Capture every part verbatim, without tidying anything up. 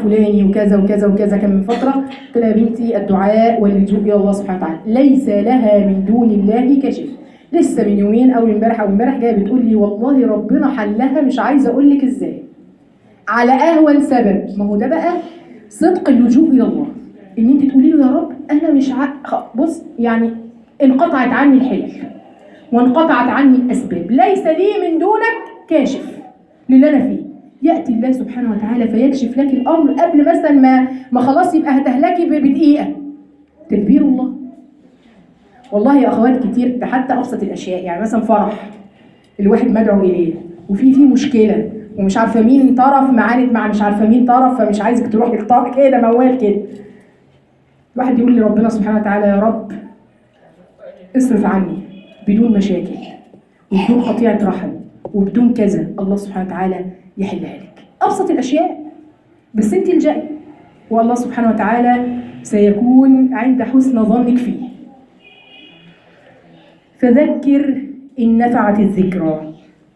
الفلاني وكذا وكذا وكذا كان من فتره، قلت لها يا بنتي الدعاء واللجوء الى الله سبحانه وتعالى ليس لها من دون الله كاشف. لسه من يومين او امبارح او امبارح جايه بتقول لي والله ربنا حلها مش عايزه اقول لك ازاي، على اهون سبب. ما هو ده بقى صدق اللجوء الى الله، ان انت تقولي له يا رب انا مش ع... بص يعني انقطعت عني الحيل وانقطعت عني الاسباب، ليس لي من دونك كاشف للي انا فيه. ياتي الله سبحانه وتعالى فيكشف لك الامر قبل مثلا ما ما خلاص يبقى هتهلكي بدقيقه. تدبير الله. والله يا اخوات كتير، ده حتى ابسط الاشياء، يعني مثلا فرح الواحد مدعو اليه وفي في مشكله ومش عارفه مين طرف معاند مع مش عارفه مين طرف، فمش عايزك تروح للطرف كده موال كده. الواحد يقول لربنا سبحانه وتعالى يا رب اصرف عني بدون مشاكل وبدون قطيعه رحم وبدون كذا، الله سبحانه وتعالى يحلها لك. ابسط الاشياء، بس انت الجأي والله سبحانه وتعالى سيكون عند حسن ظنك فيه. فذكر إن نفعت الذكرى.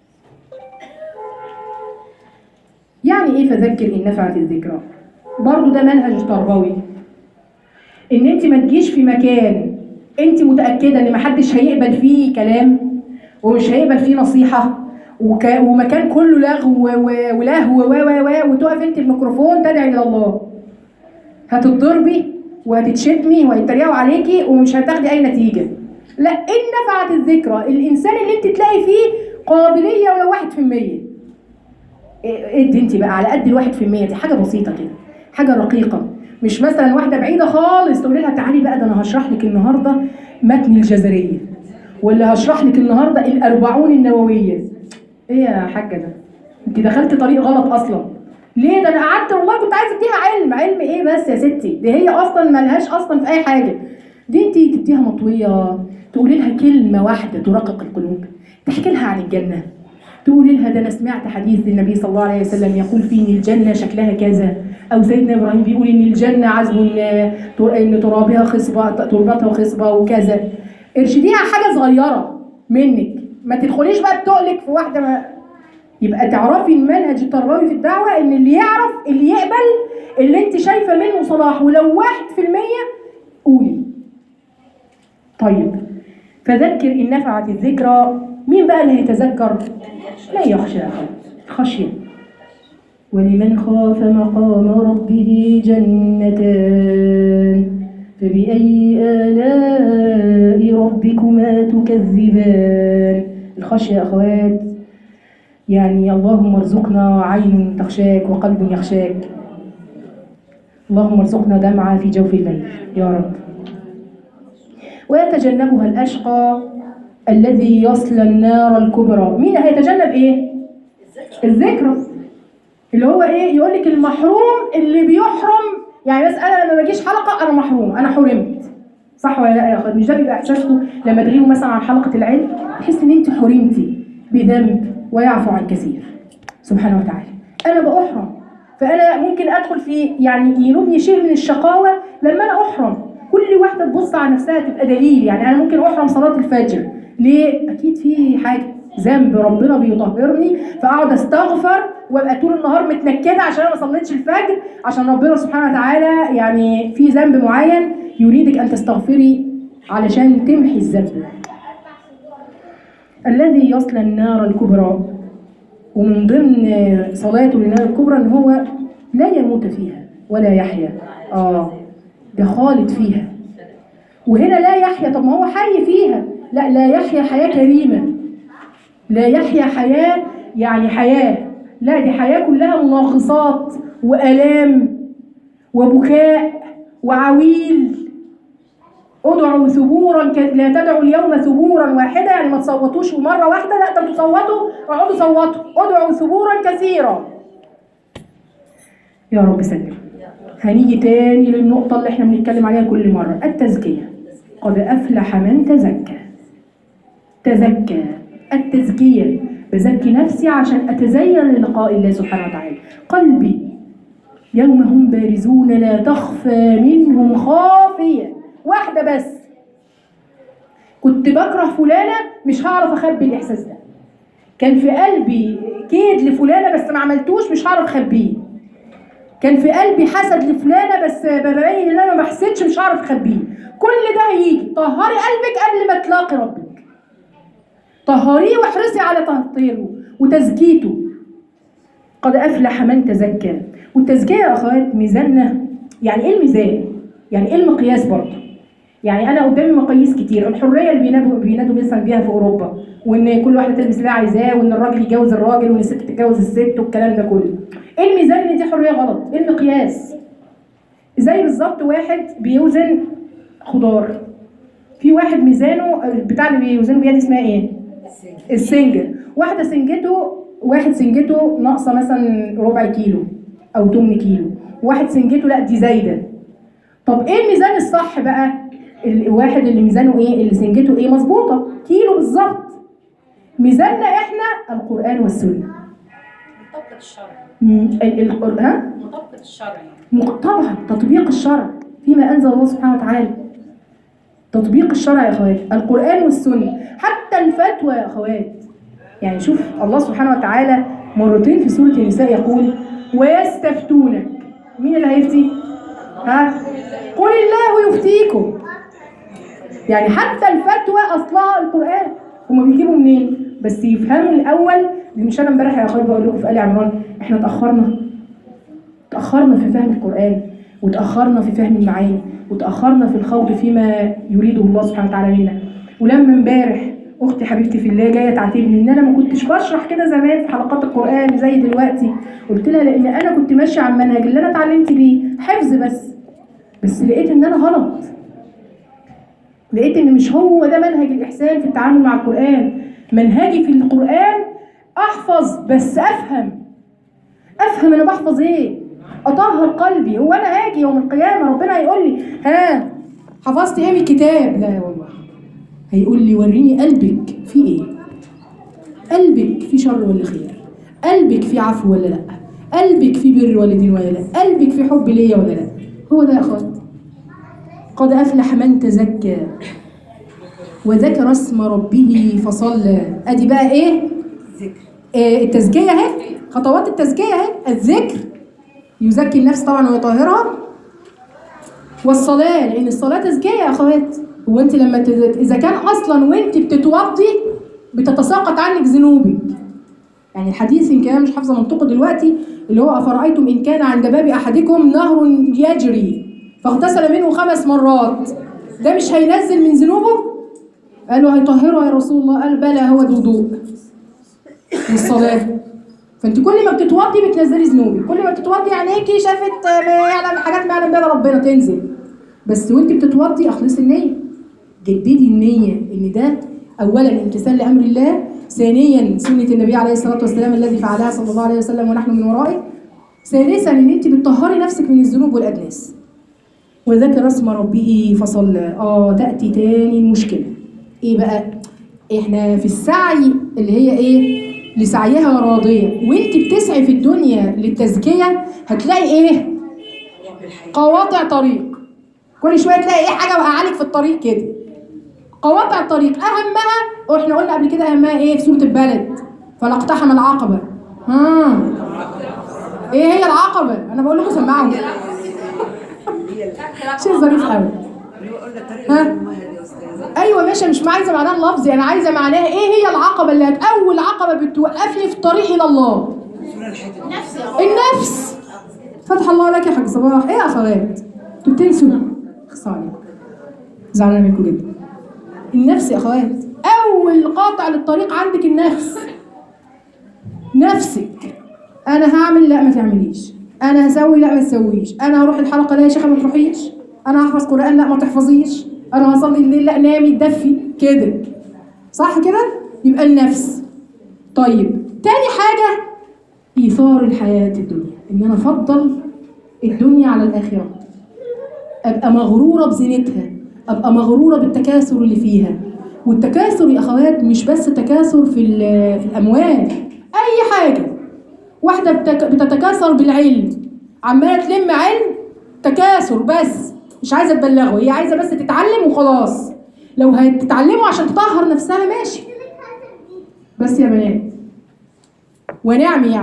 يعني إيه فذكر إن نفعت الذكرى؟ برضو ده منهج تربوي، إن أنت ما تجيش في مكان أنت متأكدة إن محدش هيقبل فيه كلام ومش هيقبل فيه نصيحة وك... ومكان كله لغو ولهو و و و وتقف أنت الميكروفون تدعي إلى الله، هتتضربي وهتتشتمي وهيتريقوا عليكي ومش هتاخدي أي نتيجة. لا، إن نفعت الذكرى، الإنسان اللي أنت تلاقي فيه قابلية ولو واحد في المية، ادي أنت بقى على قد الواحد في المية دي، حاجة بسيطة كده، حاجة رقيقة، مش مثلا واحدة بعيدة خالص تقولي لها تعالي بقى ده أنا هشرح لك النهاردة متن الجزرية، ولا هشرح لك النهاردة الأربعون النووية. إيه يا حاجة ده؟ أنت دخلت طريق غلط أصلا. ليه؟ ده أنا قعدت والله كنت عايزة أديها علم، علم إيه بس يا ستي؟ دي هي أصلا ملهاش أصلا في أي حاجة. دي أنت تديها مطوية، تقولي لها كلمة واحدة ترقق القلوب، تحكي لها عن الجنة، تقولي لها ده أنا سمعت حديث النبي صلى الله عليه وسلم يقول فيه إن الجنة شكلها كذا، أو سيدنا إبراهيم بيقول إن الجنة عذب إن ترابها خصبة تربتها خصبة وكذا. ارشديها حاجة صغيرة منك، ما تدخليش بقى بتقلك في واحدة. ما يبقى تعرفي المنهج التربوي في الدعوة إن اللي يعرف اللي يقبل اللي أنت شايفة منه صلاح ولو واحد في المية قولي. طيب فذكر إن نفعت الذكرى. مين بقى اللي هيتذكر؟ لا يخشى خشية. ولمن خاف مقام ربه جنتان فبأي آلاء ربكما تكذبان. الخشية يا أخوات يعني اللهم ارزقنا عين تخشاك وقلب يخشاك، اللهم ارزقنا دمعة في جوف الليل يا رب. ويتجنبها الأشقى الذي يصلى النار الكبرى. مين هيتجنب ايه؟ الذكرى، اللي هو ايه؟ يقول لك المحروم اللي بيحرم، يعني بس انا لما بجيش حلقه انا محروم، انا حرمت، صح ولا لا يا اخوات؟ مش ده بيبقى احساسكم لما تغيبوا مثلا عن حلقه العلم؟ تحس ان انت حرمتي بذنب ويعفو عن كثير سبحانه وتعالى. انا بأحرم، فانا ممكن ادخل في يعني ينوبني شيء من الشقاوه لما انا احرم. كل واحده تبص على نفسها تبقى دليل. يعني انا ممكن احرم صلاه الفجر، ليه؟ اكيد في حاجه ذنب ربنا بيطهرني، فاقعد استغفر وابقى طول النهار متنكده عشان انا ما صليتش الفجر، عشان ربنا سبحانه وتعالى يعني في ذنب معين يريدك ان تستغفري علشان تمحي الذنب. الذي يصلى النار الكبرى، ومن ضمن صلاته للنار الكبرى ان هو لا يموت فيها ولا يحيا. اه ده خالد فيها. وهنا لا يحيا، طب ما هو حي فيها. لا، لا يحيا حياة كريمة، لا يحيا حياة يعني حياة، لا دي حياة كلها مناغصات وآلام وبكاء وعويل. ادعوا ثبورا ك... لا تدعوا اليوم ثبورا واحدة، يعني ما تصوتوش مرة واحدة، لا ده تصوتوا اقعدوا صوتوا، ادعوا ثبورا كثيرا. يا رب سلم. هنيجي تاني للنقطة اللي احنا بنتكلم عليها كل مرة، التزكية. قد أفلح من تزكى. تزكى، التزكية، بزكي نفسي عشان أتزين للقاء الله سبحانه وتعالى. قلبي يوم هم بارزون لا تخفى منهم خافية. واحدة بس كنت بكره فلانة مش هعرف أخبي الإحساس ده، كان في قلبي كيد لفلانة بس ما عملتوش مش هعرف أخبيه. كان في قلبي حسد لفلانه بس ببين ان انا ما بحسدش، مش هعرف اخبيه. كل ده هيجي. طهري قلبك قبل ما تلاقي ربك، طهريه واحرصي على تطهيره وتزكيته. قد افلح من تزكى. والتزكيه يا اخوات ميزاننا. يعني ايه الميزان؟ يعني ايه المقياس برضه؟ يعني انا قدامي مقاييس كتير. الحريه اللي بينادوا بينادوا مثلا بيها في اوروبا، وان كل واحده تلبس اللي عايزاه، وان الراجل يتجوز الراجل، وان الست تتجوز الست، والكلام ده كله. ايه الميزان ان دي حريه غلط؟ ايه المقياس؟ زي بالظبط واحد بيوزن خضار، في واحد ميزانه بتاع اللي بيوزنه بيد اسمها ايه؟ السنجة. واحده سنجته واحد سنجته ناقصه مثلا ربع كيلو او تمن كيلو، واحد سنجته لا دي زايده. طب ايه الميزان الصح بقى؟ الواحد اللي ميزانه ايه؟ اللي سنجته ايه؟ مظبوطه كيلو بالظبط. ميزاننا احنا القران والسنه. مطبق الشرع. القران مطبق الشرع. طبعا تطبيق الشرع فيما انزل الله سبحانه وتعالى. تطبيق الشرع يا اخوات، القران والسنه. حتى الفتوى يا اخوات، يعني شوف الله سبحانه وتعالى مرتين في سوره النساء يقول ويستفتونك. مين اللي هيفتي؟ ها؟ قل الله يفتيكم. يعني حتى الفتوى اصلها القران. هما بيجيبوا منين؟ بس يفهموا الاول. مش انا امبارح يا اخويا بقول لكم في ال عمران احنا اتاخرنا تاخرنا في فهم القران، وتاخرنا في فهم المعاني، وتاخرنا في الخوض فيما يريده الله سبحانه وتعالى منا. ولما امبارح اختي حبيبتي في الله جايه تعاتبني ان انا ما كنتش بشرح كده زمان في حلقات القران زي دلوقتي، قلت لها لان انا كنت ماشيه على المنهج اللي انا اتعلمت بيه حفظ بس بس لقيت ان انا غلط. لقيت ان مش هو ده منهج الاحسان في التعامل مع القران. منهجي في القران احفظ بس افهم. افهم انا بحفظ ايه، اطهر قلبي. هو انا هاجي يوم القيامه ربنا هيقول لي ها حفظت ايه من الكتاب؟ لا والله، هيقول لي وريني قلبك في ايه، قلبك في شر ولا خير، قلبك في عفو ولا لا، قلبك في بر والدين ولا لا، قلبك في حب ليا ولا لا. هو ده يا اخوات. قد افلح من تزكى وذكر اسم ربه فصلى. ادي بقى ايه؟ آه التزكيه اهي، خطوات التزكيه اهي. الذكر يزكي النفس طبعا ويطهرها، والصلاه لان الصلاه تزكيه يا اخوات. هو انت لما تز... اذا كان اصلا وانت بتتوضي بتتساقط عنك ذنوبك. يعني الحديث يمكن انا مش حافظه منطقه دلوقتي، اللي هو افرايتم ان كان عند باب احدكم نهر يجري فاغتسل منه خمس مرات، ده مش هينزل من ذنوبه؟ قالوا هيطهره يا رسول الله. قال بلى، هو الوضوء والصلاه. فانت كل ما بتتوضي بتنزلي ذنوبك، كل ما بتتوضي عينيكي شافت ما يعلم حاجات ما يعلم بها ربنا تنزل. بس وانت بتتوضي اخلصي النيه، جددي النيه ان ده اولا امتثال لامر الله، ثانيا سنه النبي عليه الصلاه والسلام الذي فعلها صلى الله عليه وسلم ونحن من ورائه، ثالثا ان انت بتطهري نفسك من الذنوب والادناس. وذكر اسم ربه فصلى. اه تاتي تاني المشكله. ايه بقى؟ احنا في السعي اللي هي ايه؟ لسعيها راضيه. وانت بتسعي في الدنيا للتزكيه هتلاقي ايه؟ قواطع طريق. كل شويه تلاقي ايه حاجه وقعالك في الطريق كده. قواطع الطريق اهمها، واحنا قلنا قبل كده اهمها ايه في سوره البلد؟ فلا اقتحم العقبه. ها ايه هي العقبه؟ انا بقول لكم سمعوا شيء ظريف قوي. ها ايوه ماشي، مش عايزه معناها اللفظي، انا عايزه معناها ايه هي العقبه اللي اول عقبه بتوقفني في الطريق الى الله. النفس. فتح الله لك يا حاج صباح. ايه يا اخوات انتوا بتنسوا؟ خصاني زعلانه منكم جدا. النفس يا اخوات اول قاطع للطريق عندك النفس. نفسك. انا هعمل لا ما تعمليش، انا هسوي لا ما تسويش، انا هروح الحلقه لا يا شيخه ما تروحيش، انا هحفظ قران لا ما تحفظيش، انا هصلي الليل لا نامي تدفي كده. صح كده؟ يبقى النفس. طيب تاني حاجه ايثار الحياه الدنيا، ان انا افضل الدنيا على الاخره، ابقى مغروره بزينتها، ابقى مغروره بالتكاثر اللي فيها. والتكاثر يا اخوات مش بس تكاثر في في الاموال، اي حاجه. واحده بتتكاثر بالعلم، عماله تلم علم، تكاثر بس مش عايزه تبلغه، هي عايزه بس تتعلم وخلاص. لو هتتعلموا عشان تطهر نفسها ماشي، بس يا بنات ونعم يعني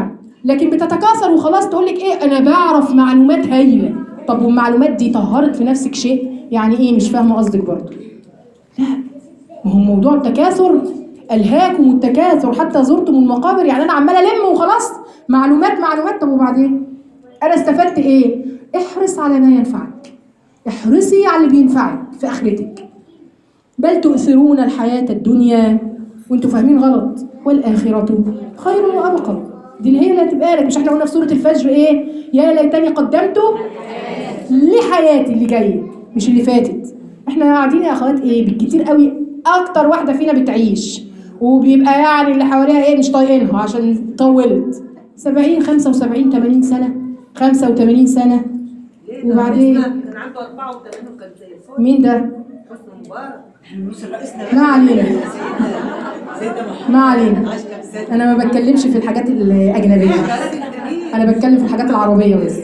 لكن بتتكاثر وخلاص تقول لك ايه انا بعرف معلومات هايله. طب والمعلومات دي طهرت في نفسك شيء؟ يعني ايه؟ مش فاهمه قصدك برضه. لا، ما هو موضوع التكاثر الهاكم التكاثر حتى زرتم المقابر. يعني انا عماله الم وخلاص معلومات معلومات. طب وبعدين انا استفدت ايه؟ احرص على ما ينفعك، احرصي على اللي بينفعك في اخرتك. بل تؤثرون الحياه الدنيا وانتوا فاهمين غلط، والاخره خير وابقى. دي اللي هي اللي هتبقى لك. مش احنا قلنا في سوره الفجر ايه؟ يا ليتني قدمت لحياتي اللي جايه مش اللي فاتت. احنا قاعدين يا اخوات ايه بالكتير قوي اكتر واحده فينا بتعيش، وبيبقى يعني اللي حواليها ايه مش طايقينها عشان طولت سبعين خمسة وسبعين ثمانين سنه خمسة وثمانين سنه. وبعدين كان عنده أربعة وثمانين وكان زي الفل. مين ده؟ حسني مبارك مش رئيسنا. ما علينا سيدنا محمد ما علينا. عاش كام سنة. انا ما بتكلمش في الحاجات الاجنبيه، انا بتكلم في الحاجات العربيه بس.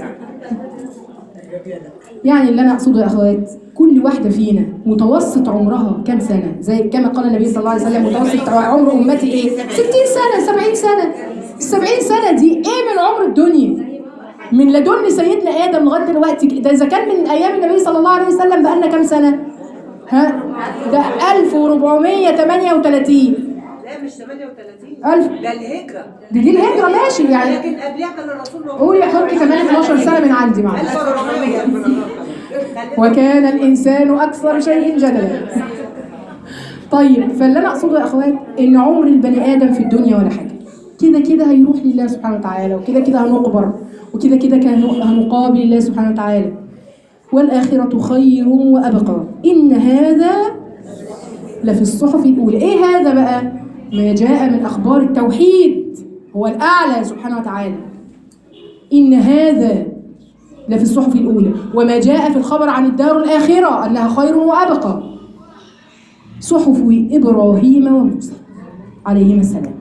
يعني اللي انا اقصده يا اخوات كل واحده فينا متوسط عمرها كام سنه؟ زي كما قال النبي صلى الله عليه وسلم متوسط عمر امتي ايه؟ ستين سنه سبعين سنه. السبعين سنه دي ايه من عمر الدنيا؟ من لدن سيدنا ادم لغايه دلوقتي. ده اذا كان من ايام النبي صلى الله عليه وسلم بقى لنا كام سنه؟ ها؟ ده ألف وأربعمية وثمانية وثلاثين. لا مش ثمانية وثلاثين. ألف. ده الهجرة. دي دي الهجره ماشي يعني. لكن قبلها كان الرسول موجود. قولي حطي كمان اثناشر سنه من عندي معلش. ألف وأربعمية. وكان الانسان اكثر شيء جدلا. طيب فاللي انا اقصده يا اخوات ان عمر البني ادم في الدنيا ولا حاجه، كده كده هيروح لله سبحانه وتعالى، وكده كده هنقبر، وكده كده كان هنقابل الله سبحانه وتعالى. والآخرة خير وأبقى. إن هذا لفي الصحف الأولى. إيه هذا بقى؟ ما جاء من أخبار التوحيد، هو الأعلى سبحانه وتعالى. إن هذا لفي الصحف الأولى، وما جاء في الخبر عن الدار الآخرة أنها خير وأبقى. صحف إبراهيم وموسى عليهما السلام.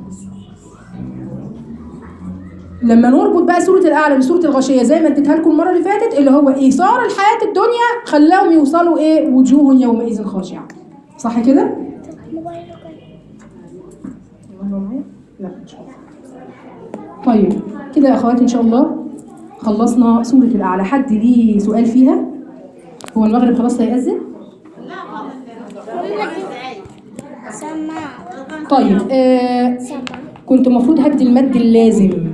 لما نربط بقى سورة الأعلى بسورة الغاشية زي ما اديتها لكم المرة اللي فاتت، اللي هو إيثار الحياة الدنيا خلاهم يوصلوا إيه؟ وجوه يومئذ خاشعة. صح كده؟ لا إن شاء الله. طيب كده يا أخواتي إن شاء الله خلصنا سورة الأعلى. حد ليه سؤال فيها؟ هو المغرب خلاص هيأذن؟ طيب آه كنت المفروض هدي المد اللازم